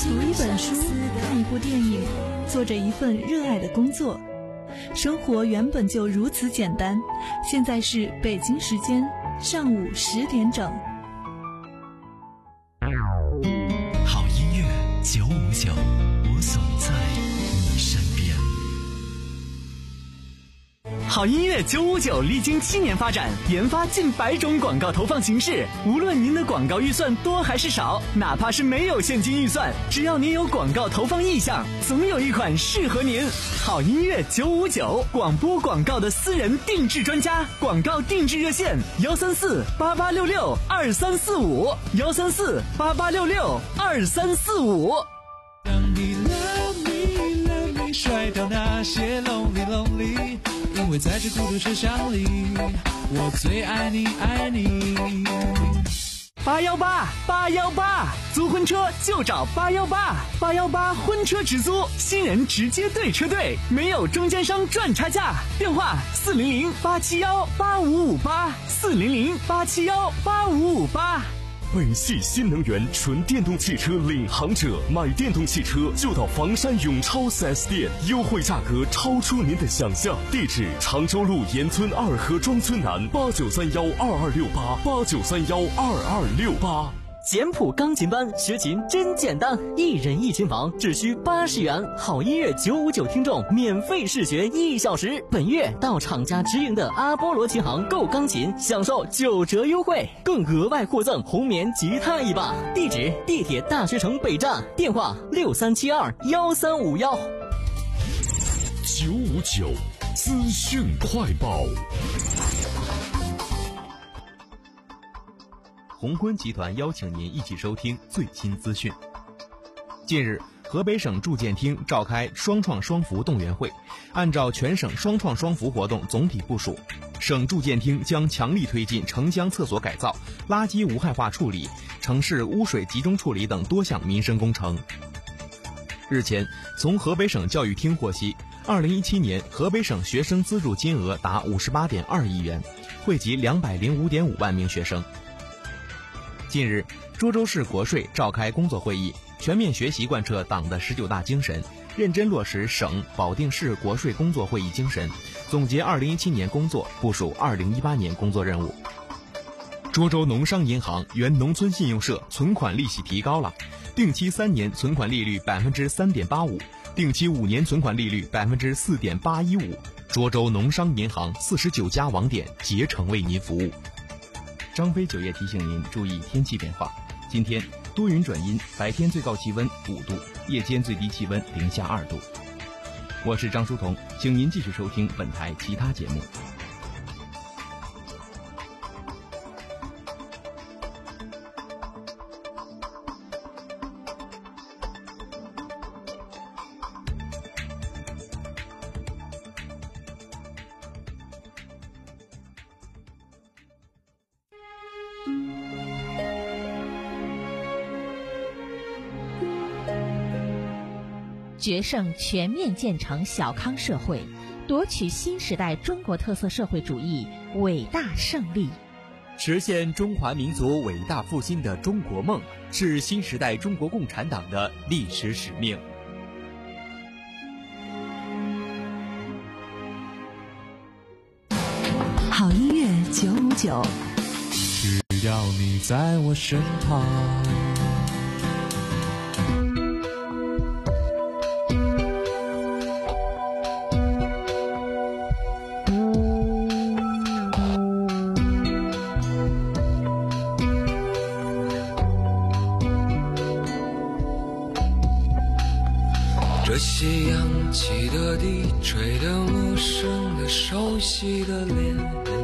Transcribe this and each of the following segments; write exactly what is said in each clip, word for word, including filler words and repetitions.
读一本书，看一部电影，做着一份热爱的工作。生活原本就如此简单。现在是北京时间上午十点整。 好音乐九五九，我总在你身边。好音乐九五九历经七年发展，研发近百种广告投放形式。无论您的广告预算多还是少，哪怕是没有现金预算，只要您有广告投放意向，总有一款适合您。好音乐九五九，广播广告的私人定制专家，广告定制热线：幺三四八八六六二三四五，幺三四八八六六二三四五。 让你 love me love me， 甩掉那些 lonely lonely。因为在这孤独车厢里，我最爱你爱你。 八幺八八幺八，租婚车就找八幺八八幺八婚车直租，新人直接对车队，没有中间商赚差价。电话四零零八七幺八五五八，四零零八七幺八五五八。 北汽新能源纯电动汽车领航者，买电动汽车就到房山永超 四 S 店，优惠价格超出您的想象。地址：常州路沿村二河庄村南，八九三幺二二六八八九三幺二二六八。 简谱钢琴班学琴真简单，一人一琴房只需八十元，好音乐九五九听众免费试学一小时。本月到厂家直营的阿波罗琴行购钢琴，享受九折优惠，更额外获赠红棉吉他一把。地址：地铁大学城北站，电话六三七二幺三五幺。 九五九资讯快报。 鸿坤集团邀请您一起收听最新资讯。近日，河北省住建厅召开双创双扶动员会，按照全省双创双扶活动总体部署，省住建厅将强力推进城乡厕所改造、垃圾无害化处理、城市污水集中处理等多项民生工程。日前，从河北省教育厅获悉，二零一七年河北省学生资助金额达五十八点二亿元，惠及两百零五点五万名学生。近日，涿州市国税召开工作会议，全面学习贯彻党的十九大精神，认真落实省保定市国税工作会议精神，总结二零一七年工作，部署二零一八年工作任务。涿州农商银行原农村信用社存款利息提高了，定期三年存款利率百分之三点八五，定期五年存款利率百分之四点八一五。涿州农商银行四十九家网点竭诚为您服务。张飞九月提醒您注意天气变化。今天多云转阴，白天最高气温五度，夜间最低气温零下二度。我是张书彤，请您继续收听本台其他节目。 决胜全面建成小康社会，夺取新时代中国特色社会主义伟大胜利， 实现中华民族伟大复兴的中国梦，是新时代中国共产党的历史使命。 好音乐九五九， 只要你在我身旁。 这些扬起的地，吹得陌生的熟悉的脸，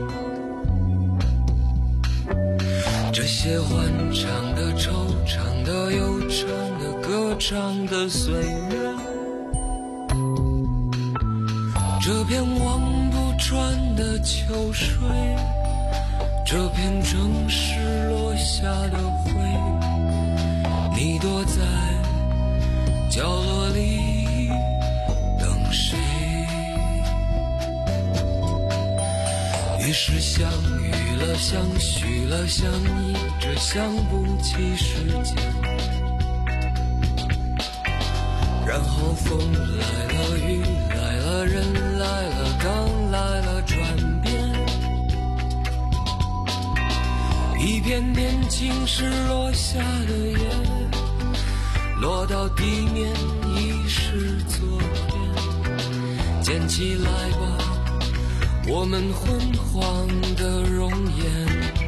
这些欢唱的惆怅的悠长的歌唱的岁月，这片望不穿的秋水，这片正式落下的灰，你躲在角落里等谁？于是相遇了，相许了，相依着，相不起时间。 然后风来了，雨来了，人来了，刚来了转变，一片片青石落下的叶，落到地面已是昨天。捡起来吧，我们昏黄的容颜。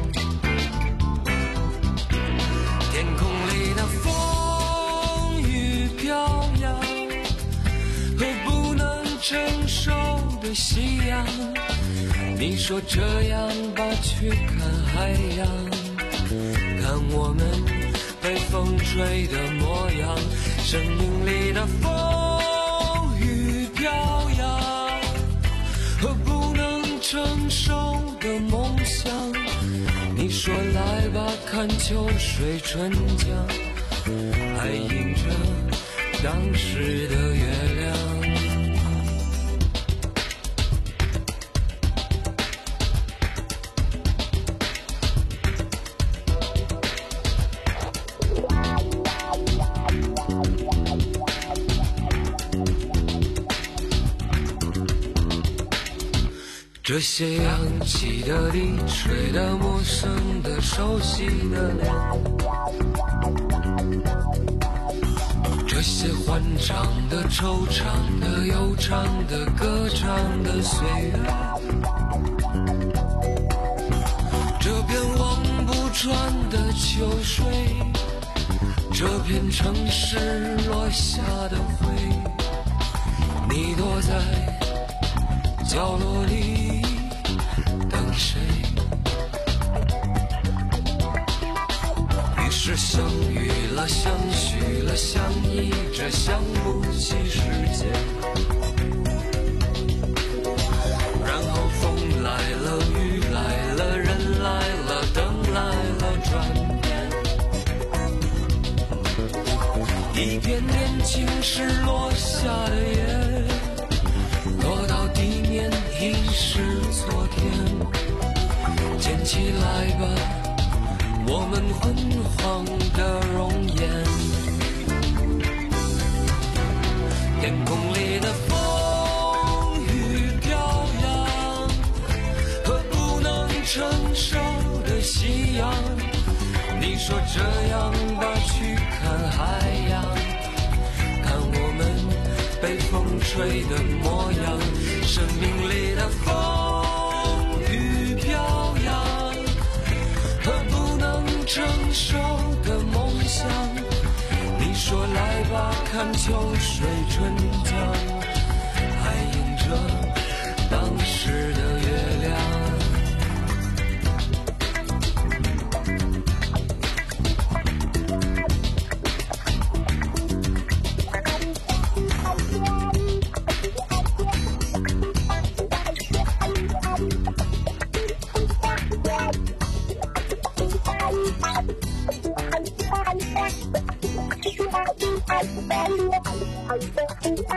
天空里的风雨飘扬，和不能承受的夕阳。你说这样吧，去看海洋，看我们被风吹的模样。生命里的风雨飘扬，和不能承受的梦想。你说来吧，看秋水春江，还映着当时的月亮。这些扬起的地，吹得陌生的、熟悉的脸，这些欢唱的、惆怅的、悠长的、歌唱的岁月，这片望不穿的秋水，这片城市落下的灰，你躲在角落里等谁？于是相遇了，相许了，相依着，相不起时间。然后风来了，雨来了，人来了，灯来了，转变。一片片青石落下的叶，落到地面已是昨天。捡起来吧，我们昏黄的容颜。天空里的风雨飘扬，和不能承受的夕阳。你说这样吧，去看海洋，看我们被风吹的模样。生命里的风雨飘扬，和不能承受的梦想。你说来吧，看秋水春江，还映着当时的月亮。 Thank you.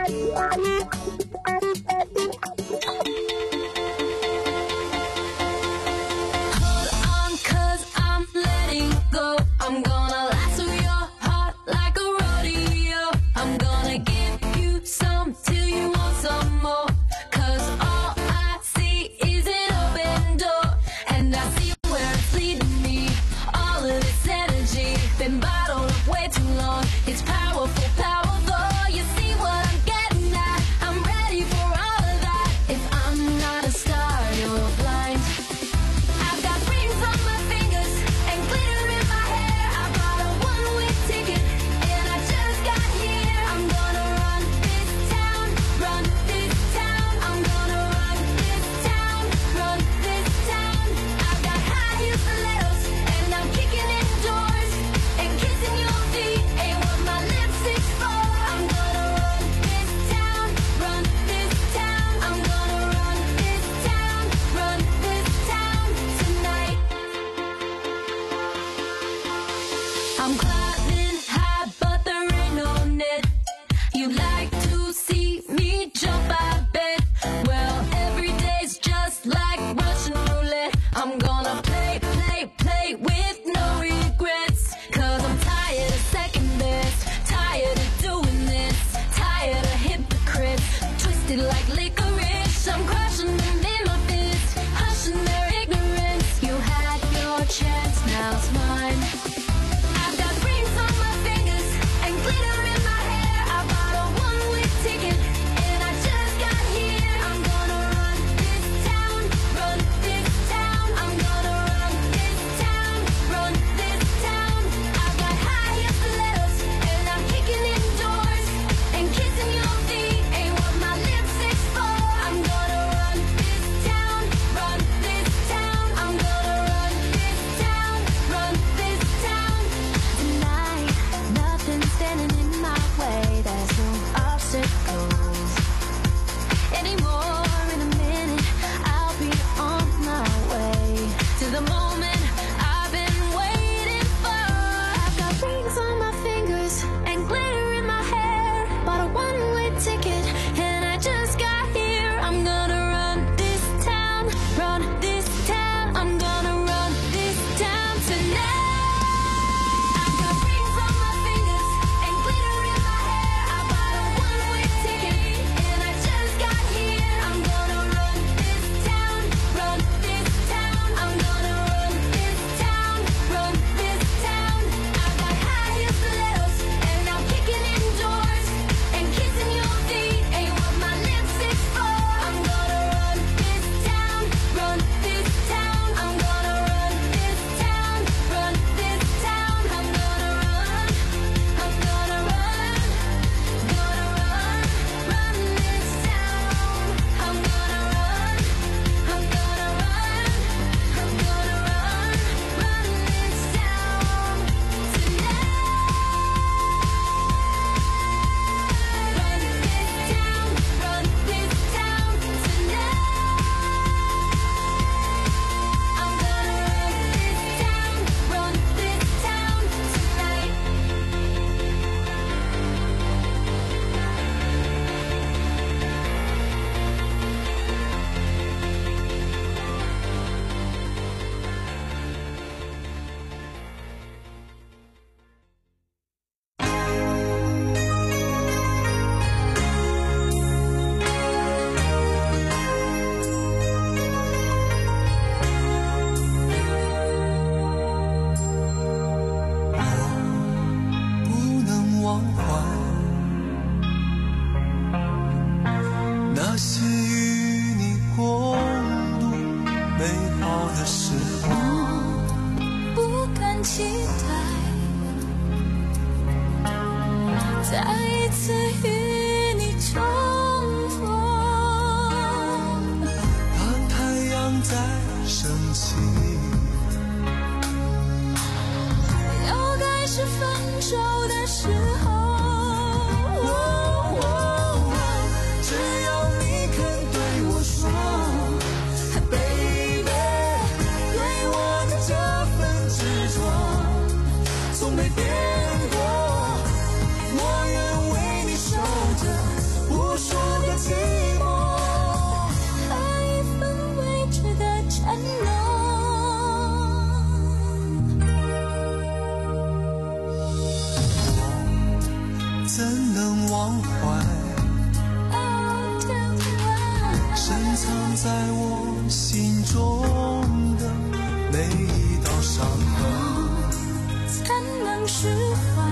在我心中的每一道伤痕， 才能释怀，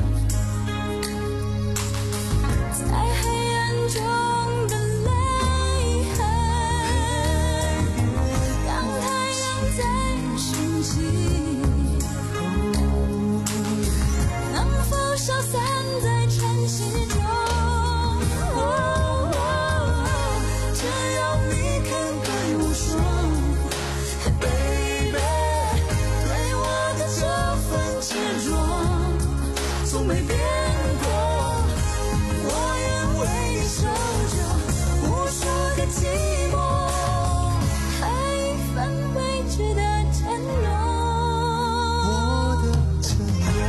在黑暗中的泪痕，当太阳在升起，能否消散在晨曦中？ 没变过，我愿为你守着无数个寂寞， 还一份未知的承诺， 我的承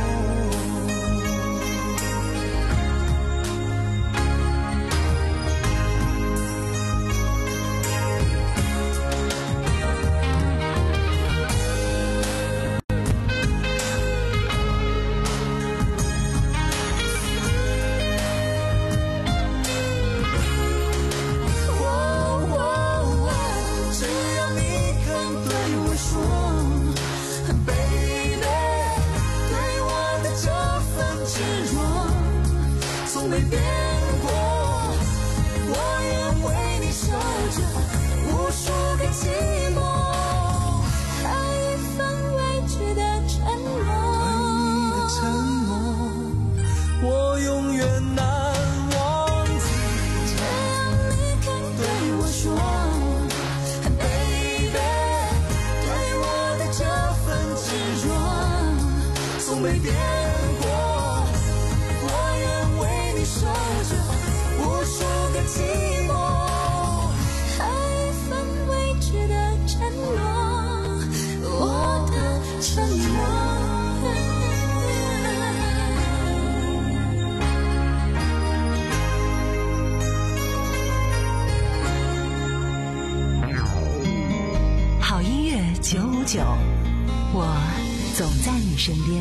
没变过，我愿为你守着无数个寂寞， 还一份未知的承诺， 你的承诺我永远难忘记。 只要你肯对我说 Baby， 对我的这份执着从没变过，守着无数个寂寞， 还一份未知的承诺，我的承诺。 好音乐九五九，我总在你身边。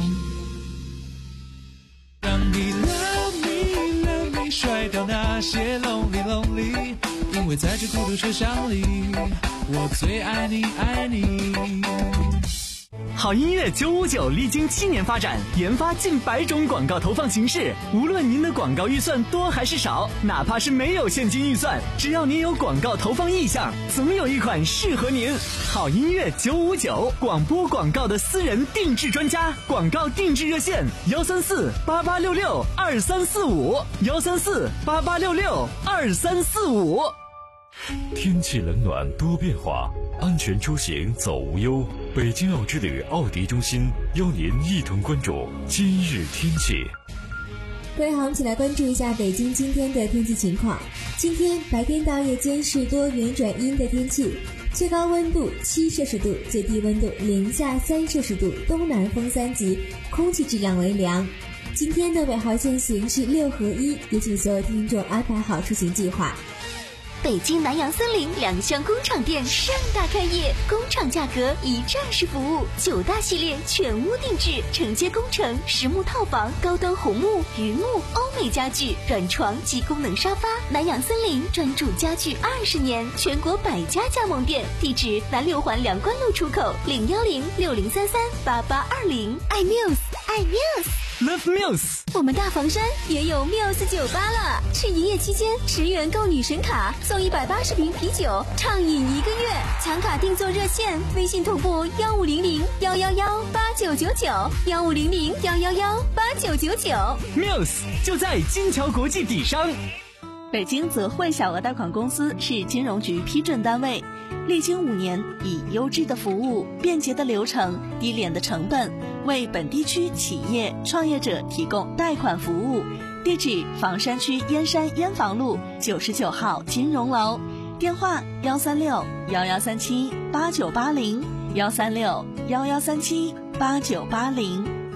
让你 love me love me， 甩掉那些 lonely lonely， 因为在这孤独车厢里，我最爱你爱你。 好音乐九五九历经七年发展，研发近百种广告投放形式。无论您的广告预算多还是少，哪怕是没有现金预算，只要您有广告投放意向，总有一款适合您。好音乐九五九，广播广告的私人定制专家，广告定制热线：幺三四八八六六二三四五，幺三四八八六六二三四五。 天气冷暖多变化，安全出行走无忧。北京奥之旅奥迪中心邀您一同关注今日天气。 各位好，我们一起来关注一下北京今天的天气情况。今天白天到夜间是多云转阴的天气，最高温度七摄氏度，最低温度零下三摄氏度，东南风三级，空气质量为良。今天的尾号限行是六合一，也请所有听众安排好出行计划。 北京南洋森林两厢工厂店盛大开业，工厂价格一站式服务，九大系列全屋定制，承接工程、实木套房、高端红木、榆木、欧美家具、软床及功能沙发。南洋森林专注家具二十年，全国百家加盟店，地址南六环梁关路出口零幺零六零三三八八二零。爱 Muse， 爱 Muse。Love Muse， 我们大房山也有 Muse 酒吧了，是营业期间十元购女神卡送一百八十瓶啤酒，畅饮一个月。抢卡订座热线：微信同步幺五零零幺幺幺八九九九，幺五零零幺幺幺八九九九。 Muse 就在金桥国际底商。 北京泽汇小额贷款公司是金融局批准单位，历经五年，以优质的服务、便捷的流程、低廉的成本，为本地区企业创业者提供贷款服务。地址：房山区燕山燕房路九十九号金融楼，电话：幺三六幺幺三七八九八零，幺三六幺幺三七八九八零。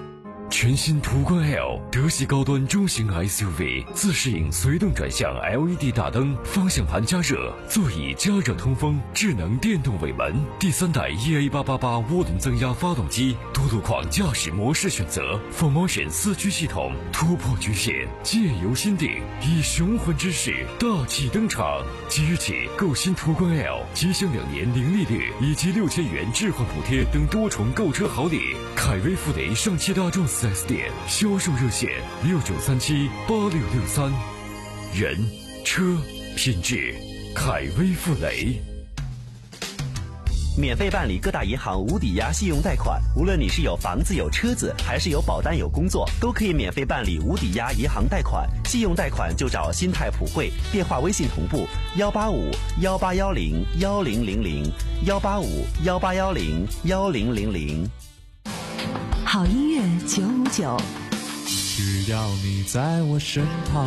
全新途观 L 德系高端中型 S U V， 自适应随动转向 L E D 大灯，方向盘加热，座椅加热通风，智能电动尾门，第三代 E A 八八八涡轮增压发动机，多路况驾驶模式选择 ，four motion 四驱系统，突破局限，借由心定，以雄浑之势大气登场。即日起购新途观 L， 即享两年零利率以及六千元置换补贴等多重购车好礼。凯威富雷上汽大众 四 S 店销售热线六九三七八六六三。人车品质，凯威富雷。 免费办理各大银行无抵押信用贷款，无论你是有房子有车子，还是有保单有工作，都可以免费办理无抵押银行贷款。信用贷款就找新泰普惠，电话微信同步幺八五幺八幺零幺零零零幺八五幺八幺零幺零零零。 好音乐九五九， 只要你在我身旁。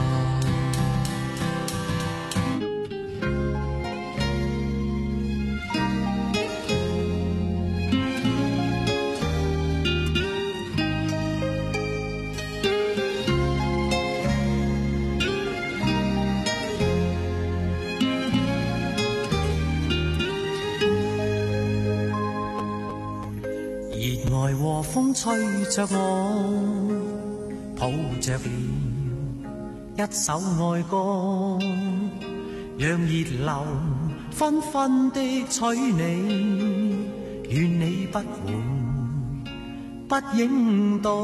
愛和風吹着我，抱着了一首愛歌，讓熱流紛紛的吹你，願你不會不認到。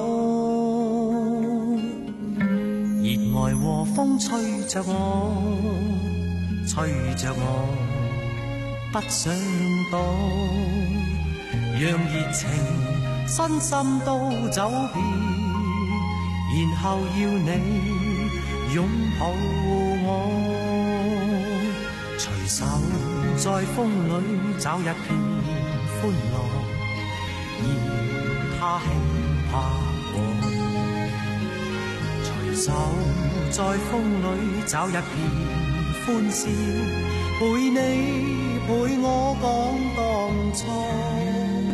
熱愛和風吹着我，吹着我不想躲，讓熱情身心都走遍，然後要你擁抱我，隨手在風裏找一片歡樂，而他輕拍我，隨手在風裏找一片歡笑，陪你陪我講當初。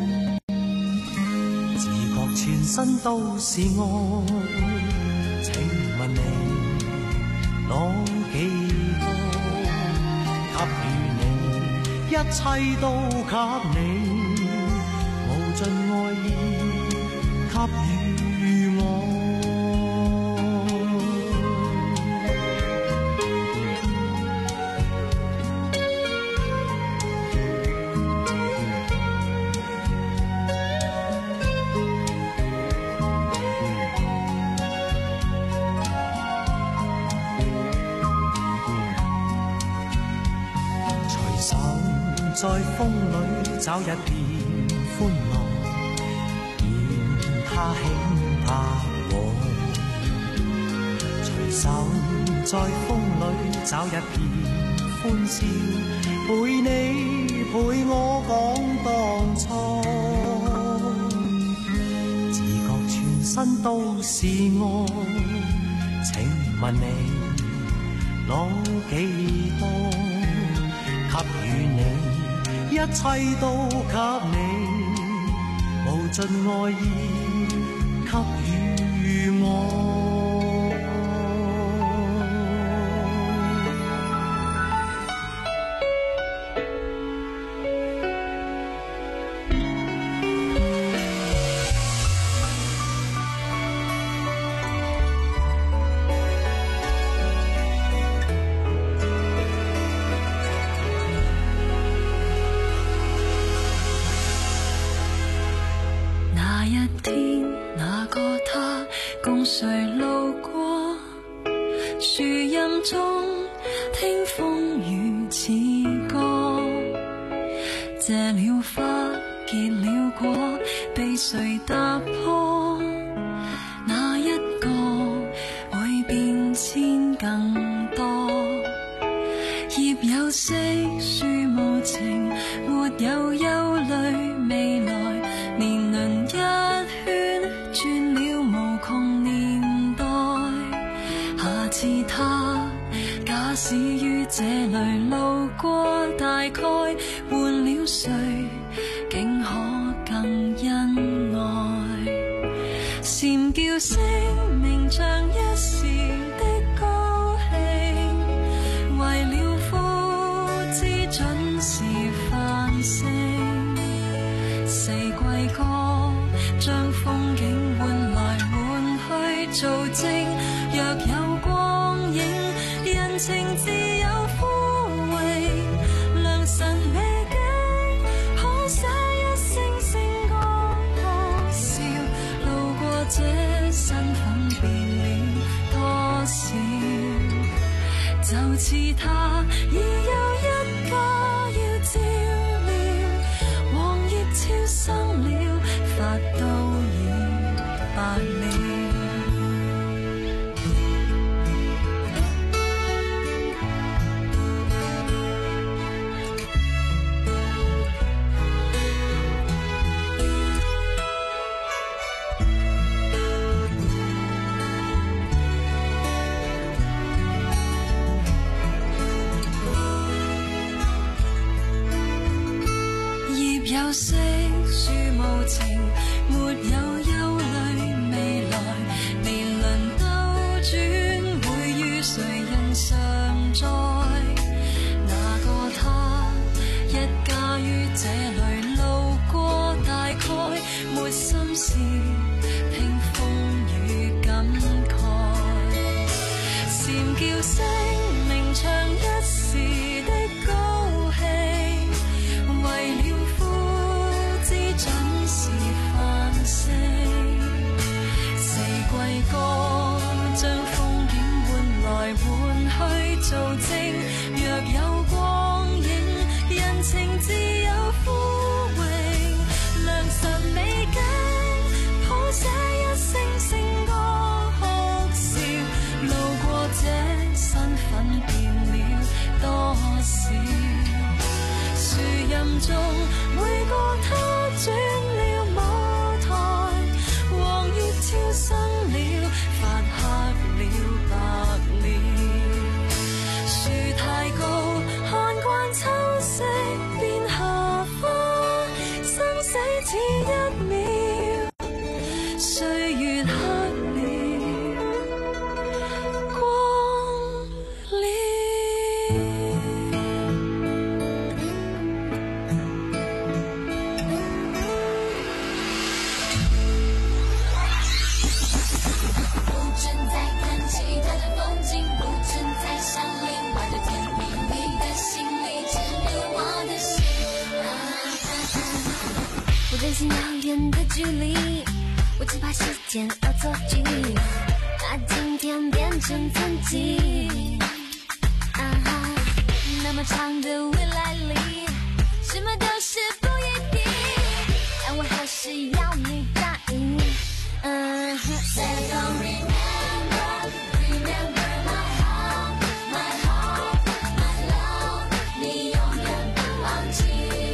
全身都是愛，請問你攞幾多？給予你，一切都給你，無盡愛意給予我。在風裏找一片歡樂，然他輕拍我，隨手在風裏找一片歡笑，陪你陪我講當初，自覺全身都是愛，請問你攞幾多？給予你一切都給你，無盡愛意給予我。 誰路過樹蔭中聽風雨似歌，謝了花結了果，被誰踏破？那一個會變遷更多，葉有色樹無情，沒有憂慮未來，年輪一圈轉了無窮年。下次他假使於這裏路過，大概換了誰，竟可更恩愛。蟬叫姓名像一時的高興，為了夫之準時繁盛，四季歌將風景換來換去做證，若有光影，人情自有枯榮，良辰美景，可寫一聲聲歌哭笑，路過這身份變了多少，就似他已有一家要照料，黃葉超生了，髮都已白了。有色樹無情，沒有憂慮未來，年輪兜轉，會與誰人常在？那個他，一家於這裡路過，大概沒心思聽風雨感慨，蟬叫聲鳴唱一時的高興，為了準時繁盛，四季歌將風景換來換去做證，若有光影，人情自有枯榮，良辰美景，譜寫一聲聲歌哭笑，路過這身份變了多少，樹蔭中每個他轉了舞台，黃葉超生了，髮黑了白了，樹太高看慣秋色變夏花，生死只一秒，歲月黑了光了。遥远的距离，我只怕时间恶作剧，把今天变成曾经。啊哈，那么长的未来里，什么都是不一定，但我还是要你答应。嗯哼。Say don't remember, remember my heart, my heart, my love， 你永远不忘记。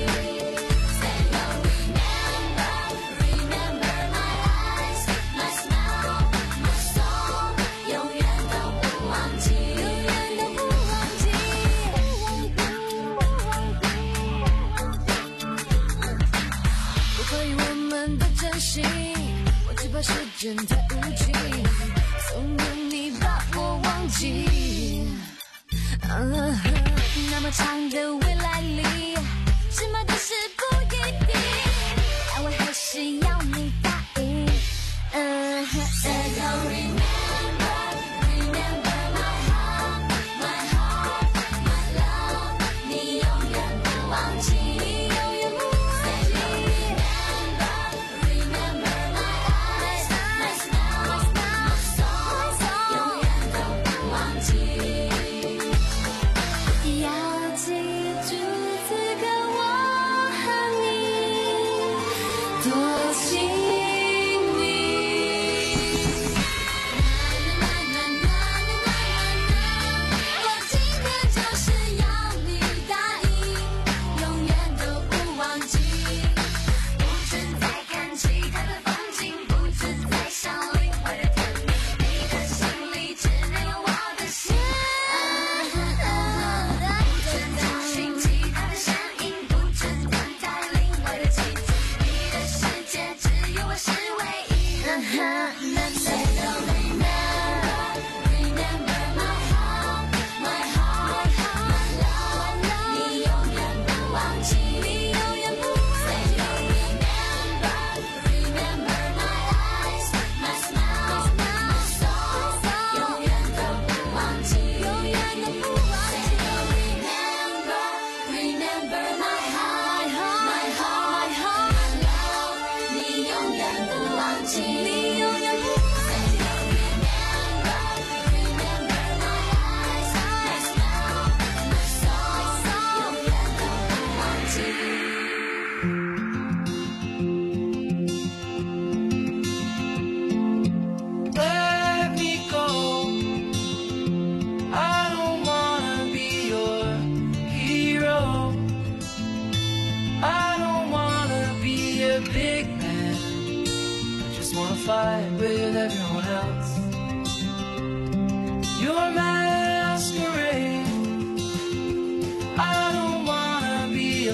我只怕时间太无情，总有你把我忘记。啊、那么长的未来里，什么都是不一定，但我还是要你答应。嗯、Say don't remember, remember my heart, my heart, my love， 你永远不忘记。要记住自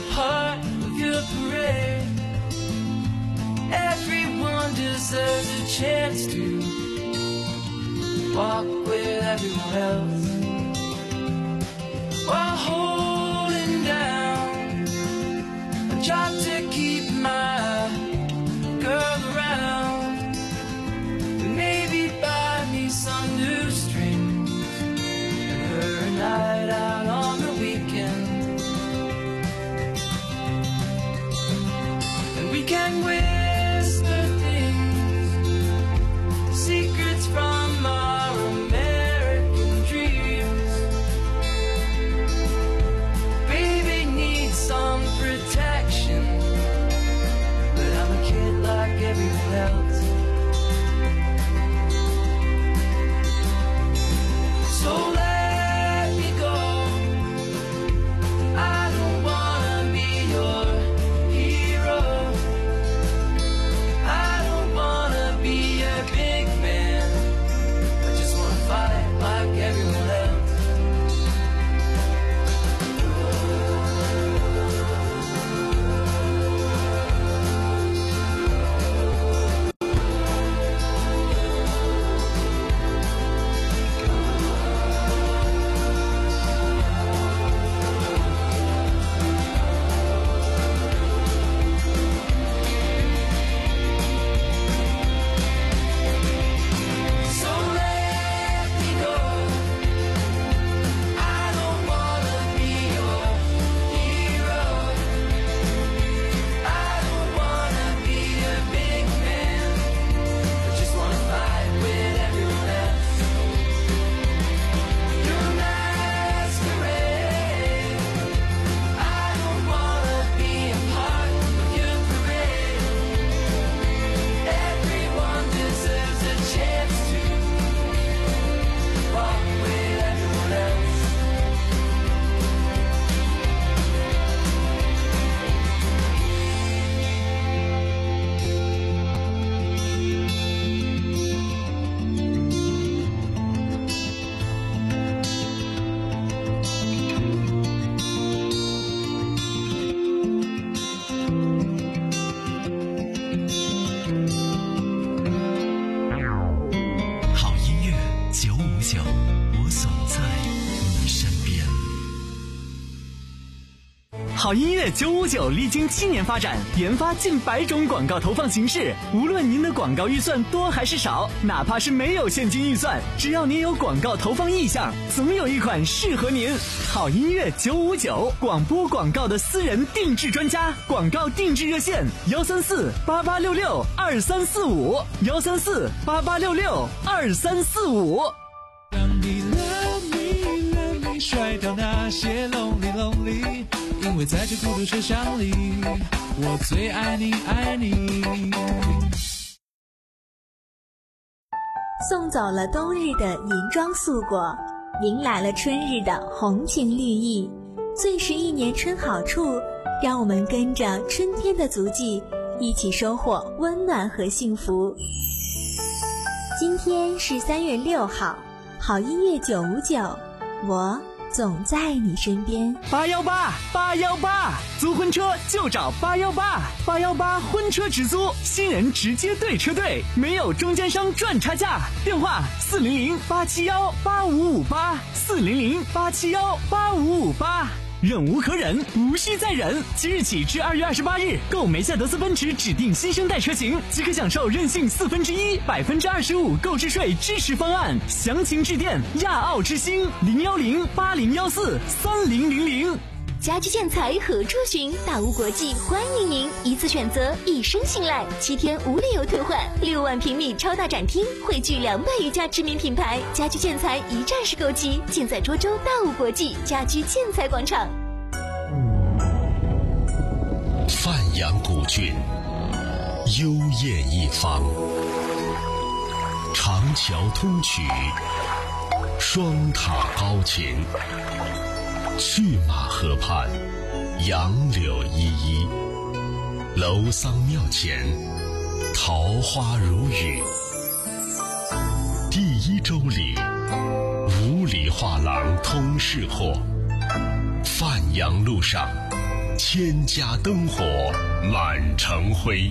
part of your parade. Everyone deserves a chance to walk with everyone else while holding down a job to keep my girl around. Maybe buy me some new strings and her a night out on the weekend, and we can whisper things, secrets from our American dreams. Baby needs some protection, but I'm a kid like everyone else. So let me go. I don't wanna be your hero. I don't wanna be a big man. I just wanna fight like everyone else. So let me go. I don't wanna be your hero. I don't wanna be a big man. I just wanna fight with everyone else. Your masquerade. I don't wanna be a part of your parade. Everyone deserves a chance to walk with everyone else. 好音乐九五九，我总在你身边。 好音乐九五九历经七年发展，研发近百种广告投放形式。无论您的广告预算多还是少，哪怕是没有现金预算，只要您有广告投放意向，总有一款适合您。好音乐九五九，广播广告的私人定制专家，广告定制热线：幺三四八八六六二三四五，幺三四八八六六二三四五。 让你 love me love me 甩掉那些 lonely lonely， 因为在这孤独车厢里，我最爱你爱你。 送走了冬日的银装素裹，迎来了春日的红情绿意。最是一年春好处，让我们跟着春天的足迹，一起收获温暖和幸福。今天是三月六号，好音乐九五九，我总在你身边。 八幺八八幺八，租婚车就找八幺八，八幺八婚车直租，新人直接对车队，没有中间商赚差价。电话四零零八七幺八五五八，四零零八七幺八五五八。忍无可忍，无需再忍。即日起至二月二十八日，购梅赛德斯奔驰指定新生代车型，即可享受任性四分之一、百分之二十五购置税支持方案。详情致电亚奥之星零幺零八零幺四三零零零。 家居建材何处寻？大屋国际欢迎您，一次选择，一生信赖，七天无理由退换，六万平米超大展厅，汇聚两百余家知名品牌，家居建材一站式购齐，尽在涿州大屋国际家居建材广场。 范阳古郡，幽艳一方，长桥通衢，双塔高擎，去马河畔，杨柳依依，楼桑庙前，桃花如雨。第一周里，五里画廊通市货，范阳路上， 千家灯火满城灰。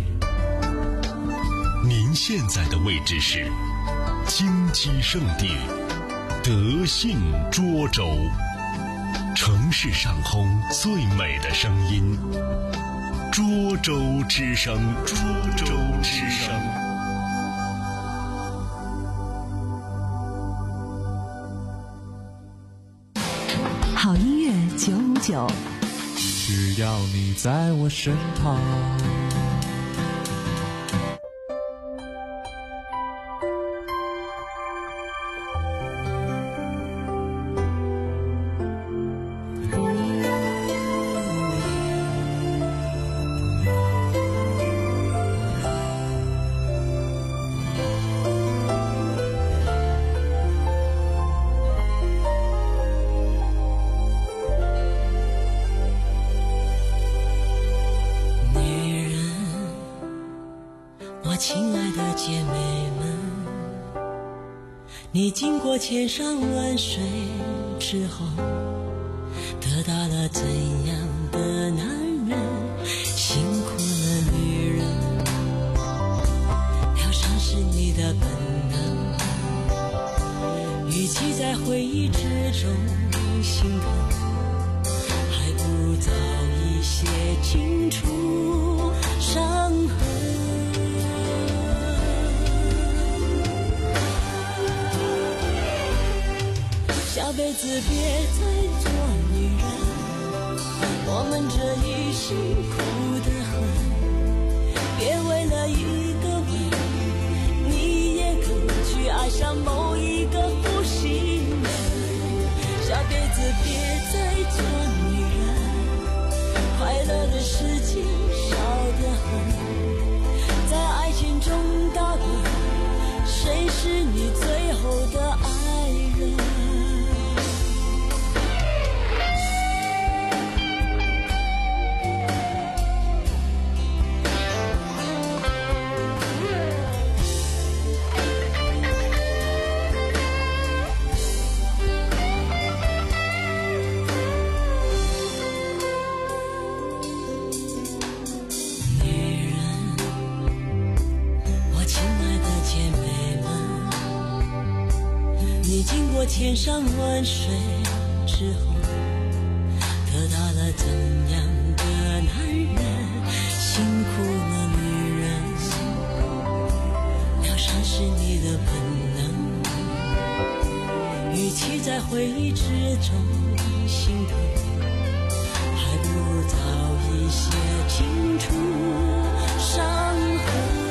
您现在的位置是金鸡圣地德信涿州，城市上空最美的声音，涿州之声，涿州之声。 好音乐九五九， 只要你在我身旁。 你经过千山万水之后，得到了怎样的男人？辛苦了女人，疗伤是你的本能。与其在回忆之中心疼，还不如早一些清除伤痕。下辈子别再做女人，我们这一生苦得很。别为了一个吻，你也肯去爱上某一个负心人。下辈子别再做女人，快乐的时间少得很。在爱情中打滚，谁是你最后的爱人？千山万水之后，得到了怎样的男人？辛苦了女人，疗伤是你的本能。与其在回忆之中心疼，还不如早一些清除伤痕。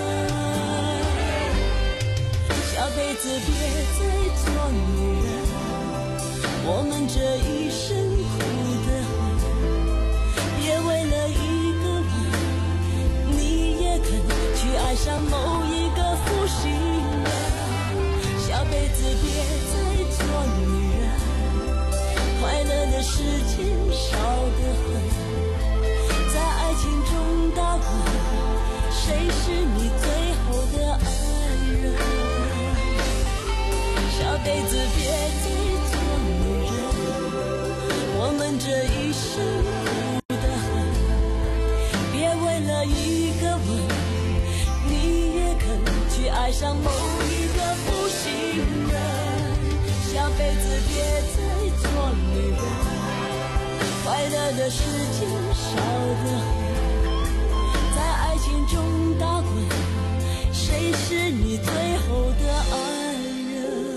下辈子别再做女人，我们这一生苦得很。别为了一个吻，你也肯去爱上某一个负心人。下辈子别再做女人，快乐的时间少得很。在爱情中打滚，谁是你最后的爱人？下辈子别再做女人，我们这一生苦得很。别为了一个吻，你也肯去爱上某一个负心人。下辈子别再做女人，快乐的时间少得很。在爱情中打滚，谁是你最后的爱人？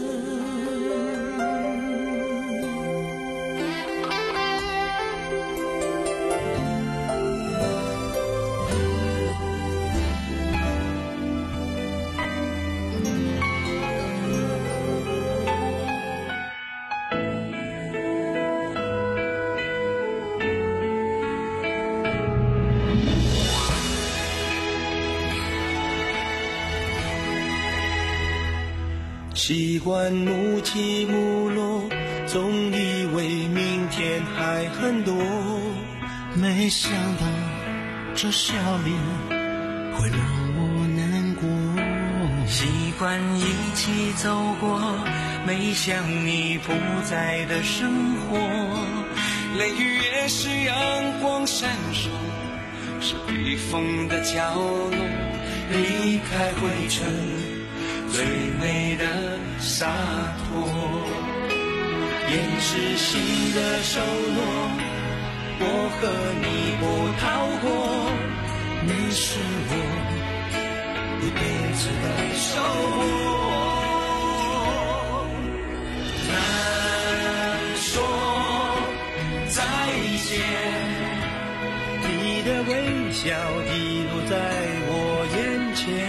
习惯幕起幕落，总以为明天还很多，没想到这笑脸会让我难过。习惯一起走过，没想你不在的生活，雷雨也也是阳光闪烁，是避风的角落，离开灰尘，最美的洒脱，也是新的收获，我和你不逃过，你是我一辈子的收获。难说再见，你的微笑滴落在我眼前，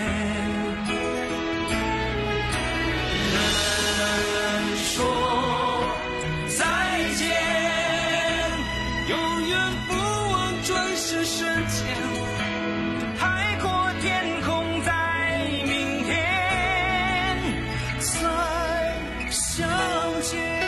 难说再见，永远不忘转世瞬间，海阔天空在明天再相见。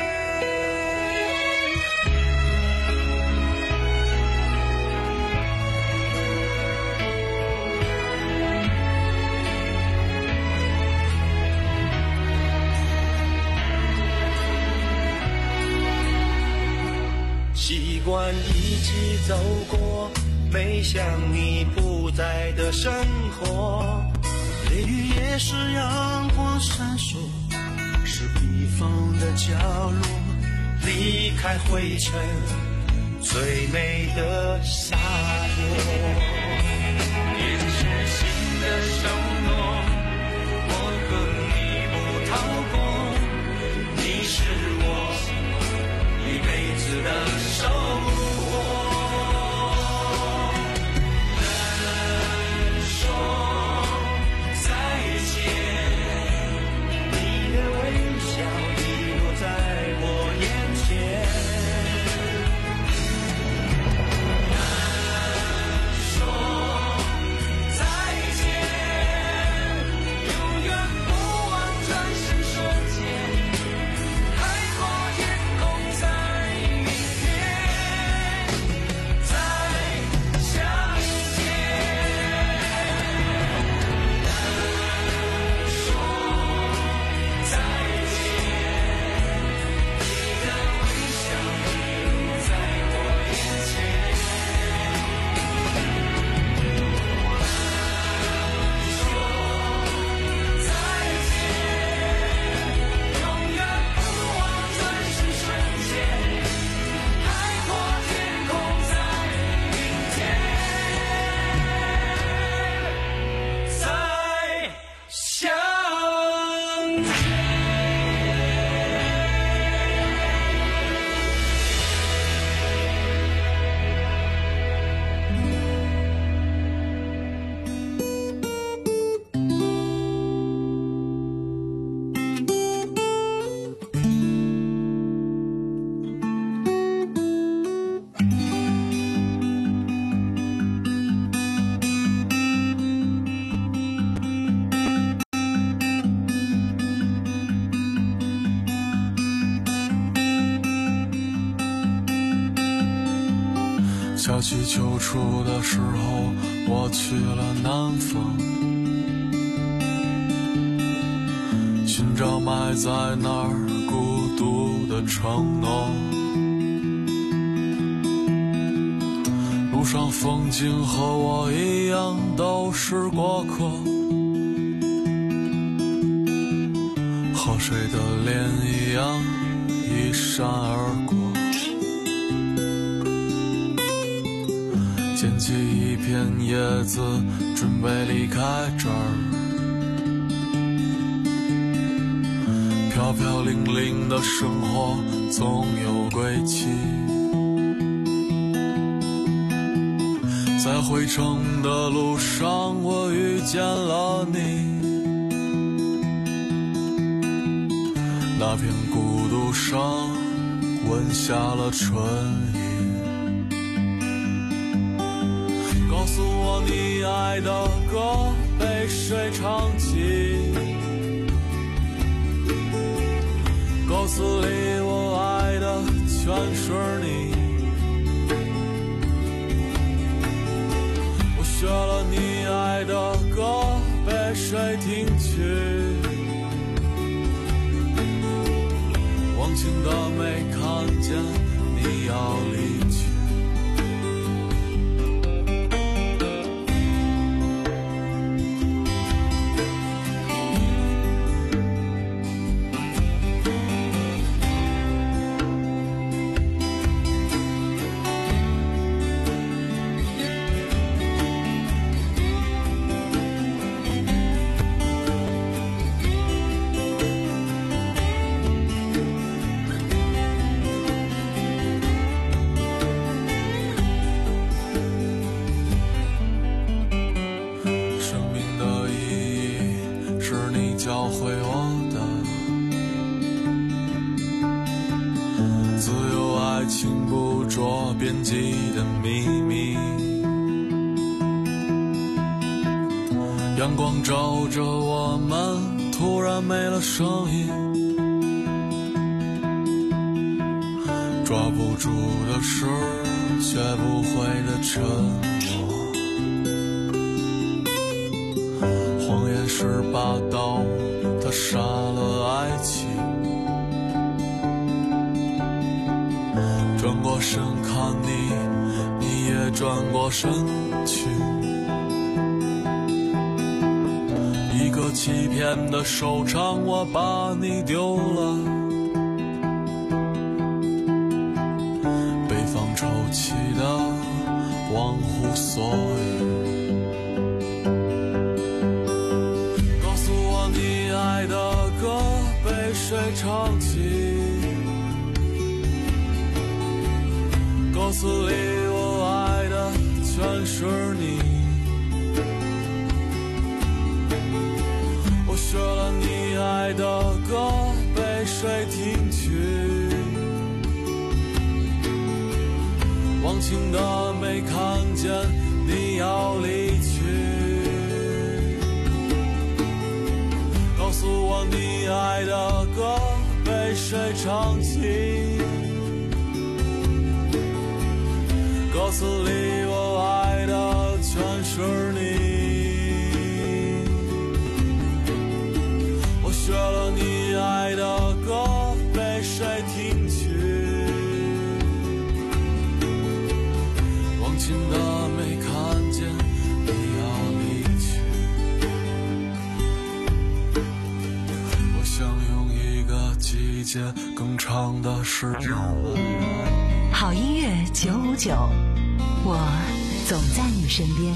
习惯一起走过没想你不在的生活，雷雨也是阳光闪烁，是避风的角落，离开灰尘最美的洒落，也是新的承诺，我和你不逃过，你是我一辈子的收获。难说再见，你的微笑滴落在我眼前。难说再见，永远不忘转世瞬间，海阔天空在明天再相见。难说再见，你的微笑滴落在我眼前。难说再见，永远不忘转世瞬间，海阔天空在明天再相见。 夏季秋初的时候，我去了南方，寻找埋在那儿孤独的承诺。路上风景和我一样都是过客，和谁的脸一样一闪而过。捡起一片叶子，准备离开这儿。飘飘零零的生活总有轨迹，在回程的路上，我遇见了你。那片孤独上吻下了春意。告诉我你爱的歌被谁唱起，歌词里我爱的全是你。我学了你爱的歌被谁听取，忘情的没看见你要离去。 阳光照着我们，突然没了声音，抓不住的事，学不会的沉默。谎言是把刀，它杀了爱情。转过身看你，你也转过身去。一个欺骗的收场，我把你丢了。北方抽泣的忘乎所以。告诉我你爱的歌被谁唱起？歌词里我爱的全是你。我学了你爱的歌被谁听取？忘情的没看见你要离去。告诉我你爱的歌被谁唱起？歌词里我爱的全是你。我学了你爱的歌被谁听取？忘情的没看见你要离去。我想用一个季节更长的时间来爱你。 好音乐九五九，我总在你身边。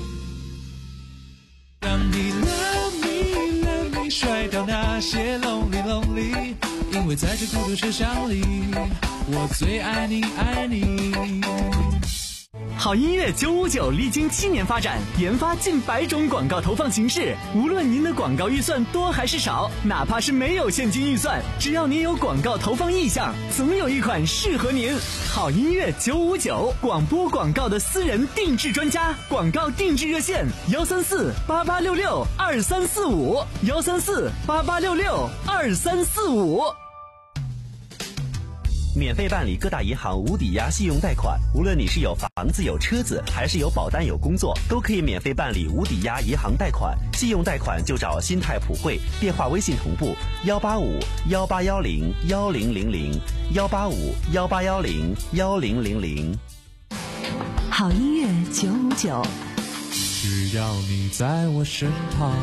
让你 love me love me 甩掉那些 lonely lonely， 因为在这孤独车厢里，我最爱你爱你。 好音乐九五九历经七年发展，研发近百种广告投放形式。无论您的广告预算多还是少，哪怕是没有现金预算，只要您有广告投放意向，总有一款适合您。好音乐九五九，广播广告的私人定制专家，广告定制热线：幺三四八八六六二三四五，幺三四八八六六二三四五。 免费办理各大银行无抵押信用贷款，无论你是有房子有车子，还是有保单有工作，都可以免费办理无抵押银行贷款。信用贷款就找新泰普惠，电话微信同步幺八五幺八幺零幺零零零幺八五幺八幺零幺零零零。 好音乐九五九， 只要你在我身旁。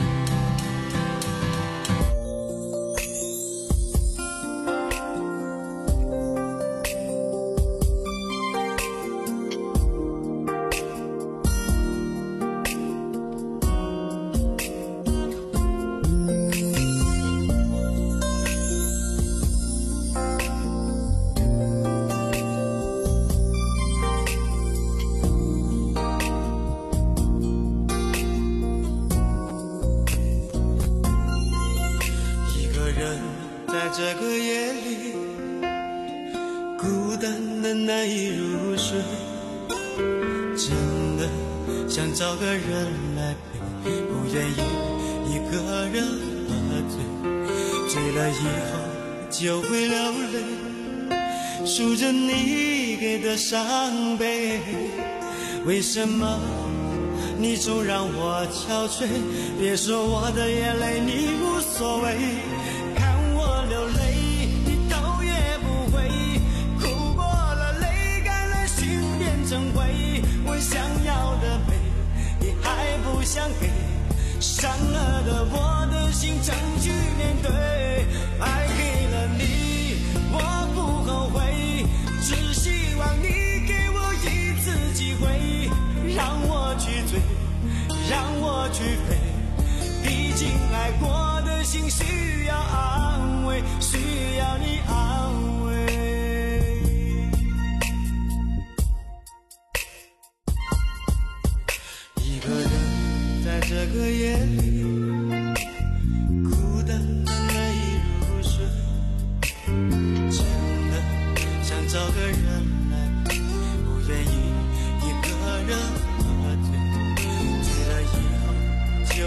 这个夜里孤单的难以入睡，真的想找个人来陪，不愿意一个人喝醉，醉了以后就会流泪，数着你给的伤悲。为什么你总让我憔悴？别说我的眼泪你无所谓，流泪你头也不回，哭过了泪干了，心变成灰。我想要的悲你还不想给，伤了的我的心怎去面对？爱给了你我不后悔，只希望你给我一次机会，让我去追，让我去飞。毕竟爱过的心需要安慰，需要你安慰。一个人在这个夜里孤单的难以入睡，真的想找个人来陪，不愿意一个人喝醉，醉了以后就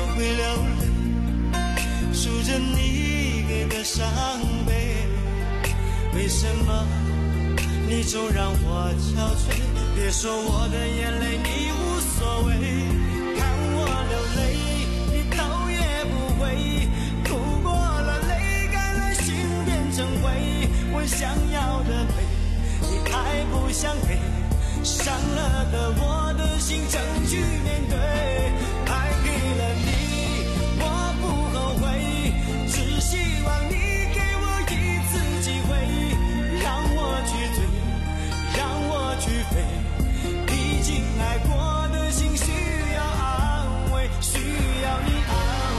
伤悲。为什么你总让我憔悴？别说我的眼泪你无所谓，看我流泪你头也不回，哭过了泪干了心变成灰，我想要的美你还不想给，伤了的我的心怎去面对？爱给了你我不后悔，只希望你给我一次机会，让我去追，让我去飞，毕竟爱过的心需要安慰，需要你安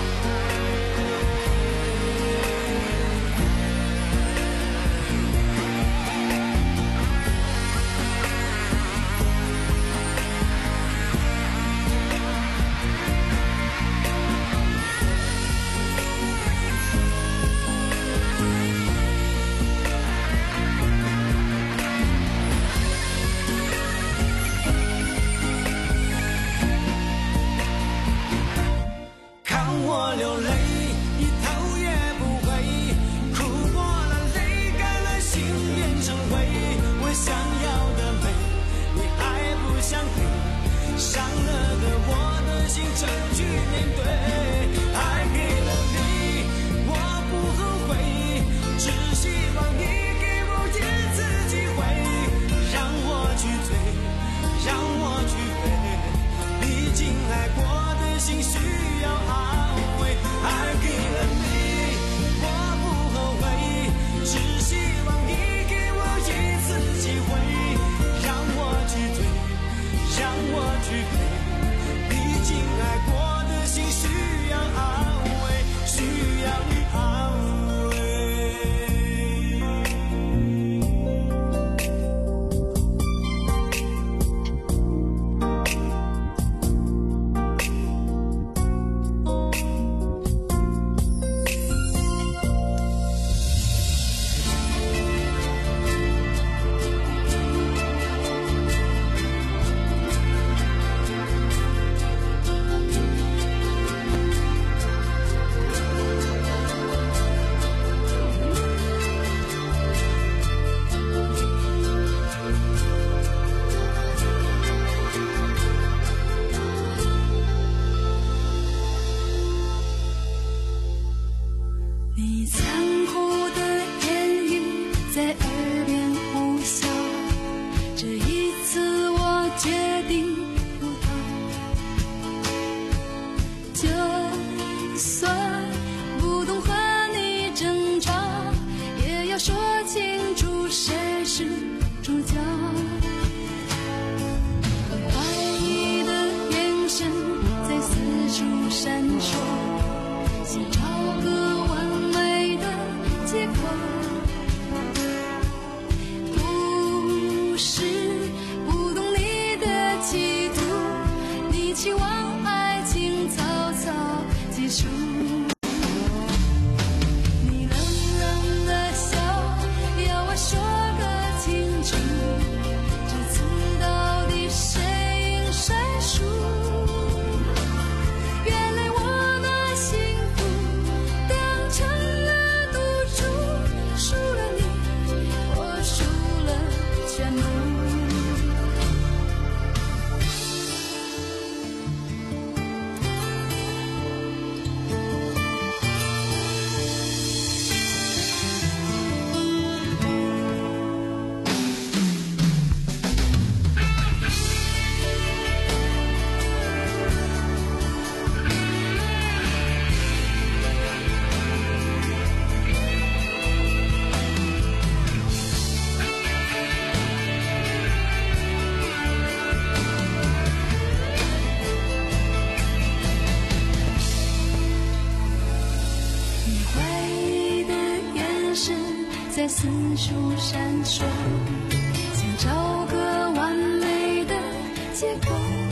在四处闪烁，想找个完美的结果。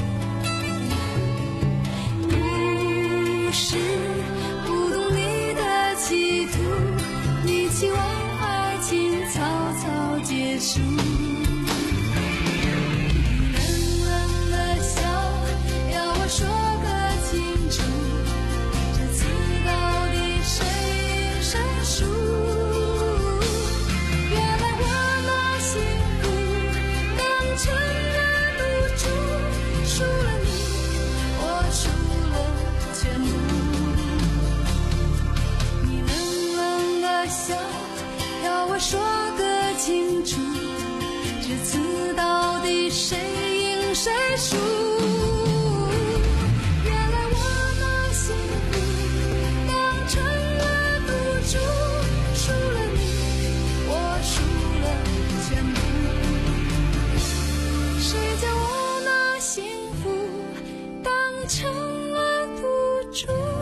不是不懂你的企图，你期望爱情草草结束。你冷冷的笑，要我说个清楚，这次到底谁赢谁输？ 成了赌注。